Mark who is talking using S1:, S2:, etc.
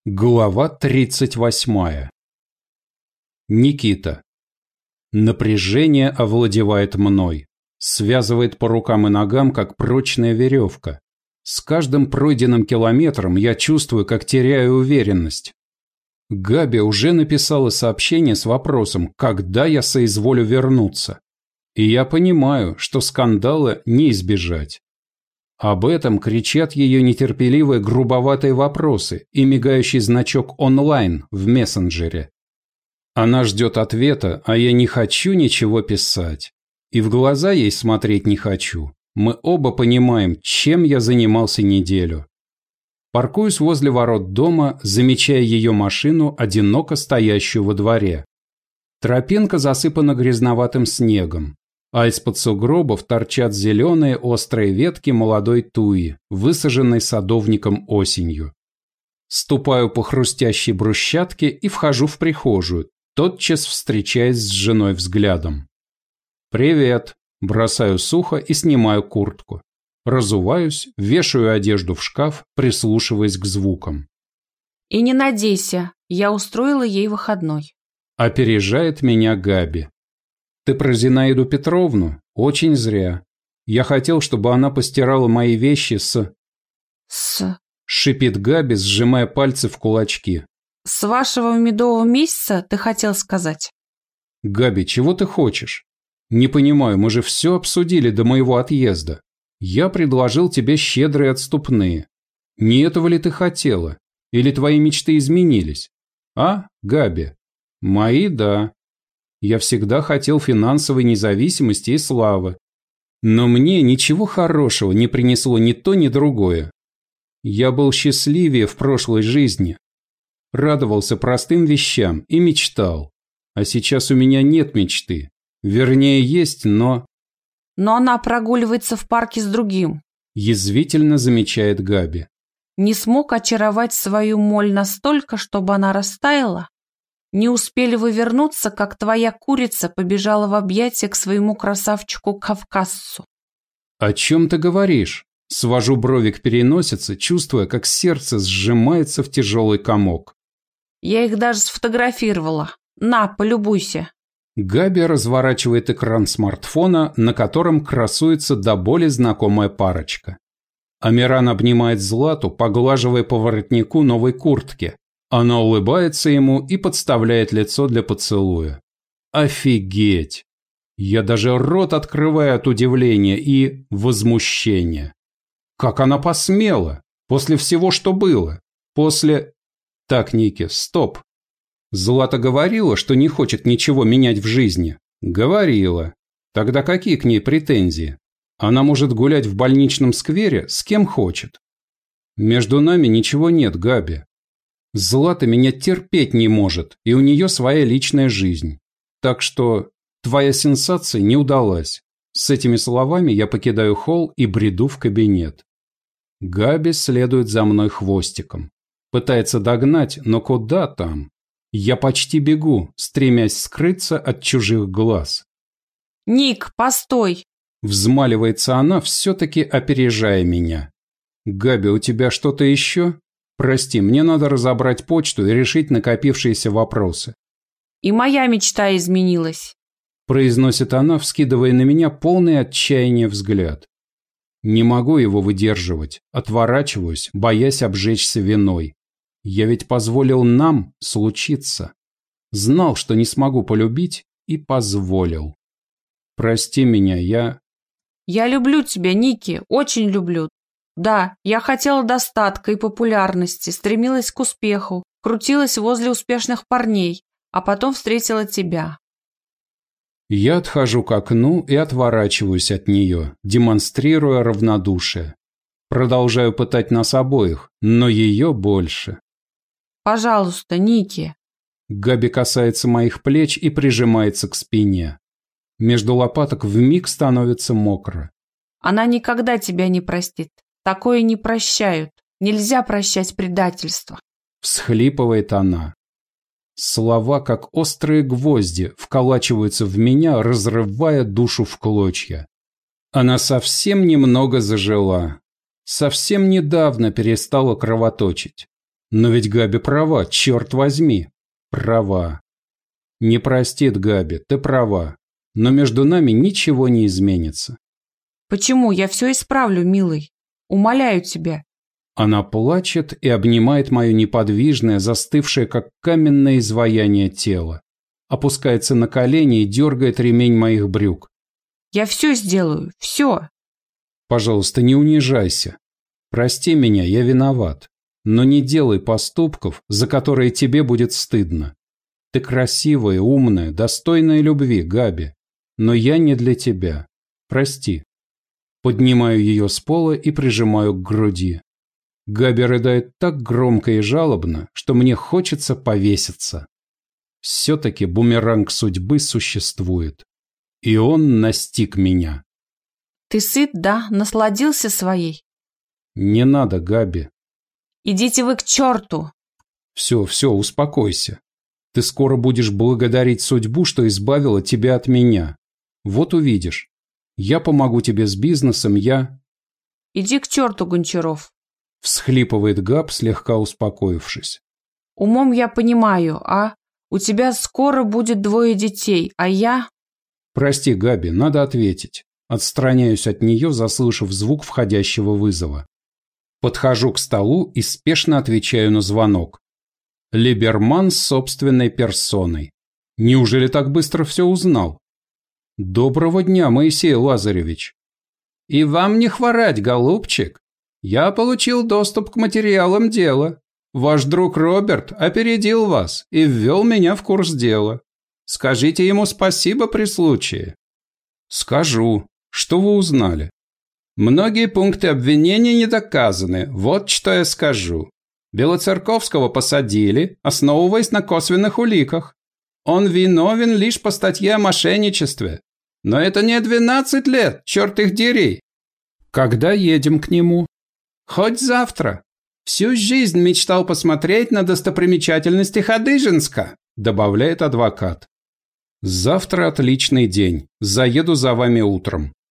S1: Глава 38. Никита. Напряжение овладевает мной, связывает по рукам и ногам, как прочная веревка. С каждым пройденным километром я чувствую, как теряю уверенность. Габи уже написала сообщение с вопросом, когда я соизволю вернуться. И я понимаю, что скандала не избежать. Об этом кричат ее нетерпеливые грубоватые вопросы и мигающий значок онлайн в мессенджере. Она ждет ответа, а я не хочу ничего писать. И в глаза ей смотреть не хочу. Мы оба понимаем, чем я занимался неделю. Паркуюсь возле ворот дома, замечая ее машину, одиноко стоящую во дворе. Тропинка засыпана грязноватым снегом, а из-под сугробов торчат зеленые острые ветки молодой туи, высаженной садовником осенью. Ступаю по хрустящей брусчатке и вхожу в прихожую, тотчас встречаясь с женой взглядом. «Привет!» – бросаю сухо и снимаю куртку. Разуваюсь, вешаю одежду в шкаф, прислушиваясь к звукам.
S2: «И не надейся, я устроила ей выходной».
S1: Опережает меня Габи. «Ты про Зинаиду Петровну? Очень зря. Я хотел, чтобы она постирала мои вещи с...» шипит Габи, сжимая пальцы в кулачки.
S2: «С вашего медового месяца, ты хотел сказать?»
S1: «Габи, чего ты хочешь? Не понимаю, мы же все обсудили до моего отъезда. Я предложил тебе щедрые отступные. Не этого ли ты хотела? Или твои мечты изменились? А, Габи? Мои – да. Я всегда хотел финансовой независимости и славы. Но мне ничего хорошего не принесло ни то, ни другое. Я был счастливее в прошлой жизни. Радовался простым вещам и мечтал. А сейчас у меня нет мечты. Вернее, есть, но...
S2: «Но она прогуливается в парке с другим»,
S1: – язвительно замечает Габи.
S2: «Не смог очаровать свою моль настолько, чтобы она растаяла? Не успели вы вернуться, как твоя курица побежала в объятия к своему красавчику-кавказцу».
S1: «О чем ты говоришь?» Свожу брови к переносице, чувствуя, как сердце сжимается в тяжелый комок.
S2: «Я их даже сфотографировала. На, полюбуйся».
S1: Габи разворачивает экран смартфона, на котором красуется до боли знакомая парочка. Амиран обнимает Злату, поглаживая по воротнику новой куртки. Она улыбается ему и подставляет лицо для поцелуя. Офигеть! Я даже рот открываю от удивления и возмущения. Как она посмела? После всего, что было? После... Так, Ники, стоп. Злата говорила, что не хочет ничего менять в жизни. Говорила. Тогда какие к ней претензии? Она может гулять в больничном сквере с кем хочет. Между нами ничего нет, Габи. Злата меня терпеть не может, и у нее своя личная жизнь. Так что твоя сенсация не удалась. С этими словами я покидаю холл и бреду в кабинет. Габи следует за мной хвостиком. Пытается догнать, но куда там? Я почти бегу, стремясь скрыться от чужих глаз.
S2: «Ник, постой!»
S1: Взмаливается она, все-таки опережая меня. «Габи, у тебя что-то еще? Прости, мне надо разобрать почту и решить накопившиеся вопросы».
S2: «И моя мечта изменилась»,
S1: произносит она, вскидывая на меня полный отчаяния взгляд. Не могу его выдерживать, отворачиваюсь, боясь обжечься виной. Я ведь позволил нам случиться. Знал, что не смогу полюбить, и позволил. Прости меня,
S2: Я люблю тебя, Ники, очень люблю. Да, я хотела достатка и популярности, стремилась к успеху, крутилась возле успешных парней, а потом встретила тебя.
S1: Я отхожу к окну и отворачиваюсь от нее, демонстрируя равнодушие. Продолжаю пытать нас обоих, но ее больше.
S2: Пожалуйста, Ники.
S1: Габи касается моих плеч и прижимается к спине. Между лопаток вмиг становится мокро.
S2: Она никогда тебя не простит. Такое не прощают. Нельзя прощать предательство.
S1: Всхлипывает она. Слова, как острые гвозди, вколачиваются в меня, разрывая душу в клочья. Она совсем немного зажила. Совсем недавно перестала кровоточить. Но ведь Габи права, черт возьми. Права. Не простит Габи, ты права. Но между нами ничего не изменится.
S2: Почему? Я все исправлю, милый. Умоляю тебя.
S1: Она плачет и обнимает мое неподвижное, застывшее, как каменное изваяние тело. Опускается на колени и дергает ремень моих брюк.
S2: Я все сделаю, все.
S1: Пожалуйста, не унижайся. Прости меня, я виноват. Но не делай поступков, за которые тебе будет стыдно. Ты красивая, умная, достойная любви, Габи. Но я не для тебя. Прости. Поднимаю ее с пола и прижимаю к груди. Габи рыдает так громко и жалобно, что мне хочется повеситься. Все-таки бумеранг судьбы существует. И он настиг меня.
S2: Ты сыт, да? Насладился своей?
S1: Не надо, Габи.
S2: Идите вы к черту.
S1: Все, успокойся. Ты скоро будешь благодарить судьбу, что избавила тебя от меня. Вот увидишь. Я помогу тебе с бизнесом,
S2: Иди к черту, Гончаров.
S1: Всхлипывает Габ, слегка успокоившись.
S2: Умом я понимаю, а? У тебя скоро будет 2 детей, а я...
S1: Прости, Габи, надо ответить. Отстраняюсь от нее, заслышав звук входящего вызова. Подхожу к столу и спешно отвечаю на звонок. Либерман с собственной персоной. Неужели так быстро все узнал? Доброго дня, Моисей Лазаревич. И вам не хворать, голубчик. Я получил доступ к материалам дела. Ваш друг Роберт опередил вас и ввел меня в курс дела. Скажите ему спасибо при случае. Скажу. Что вы узнали? Многие пункты обвинения не доказаны. Вот что я скажу. Белоцерковского посадили, основываясь на косвенных уликах. Он виновен лишь по статье о мошенничестве. Но это не 12 лет, черт их дери. Когда едем к нему? Хоть завтра. Всю жизнь мечтал посмотреть на достопримечательности Хадыженска, добавляет адвокат. Завтра отличный день. Заеду за вами утром.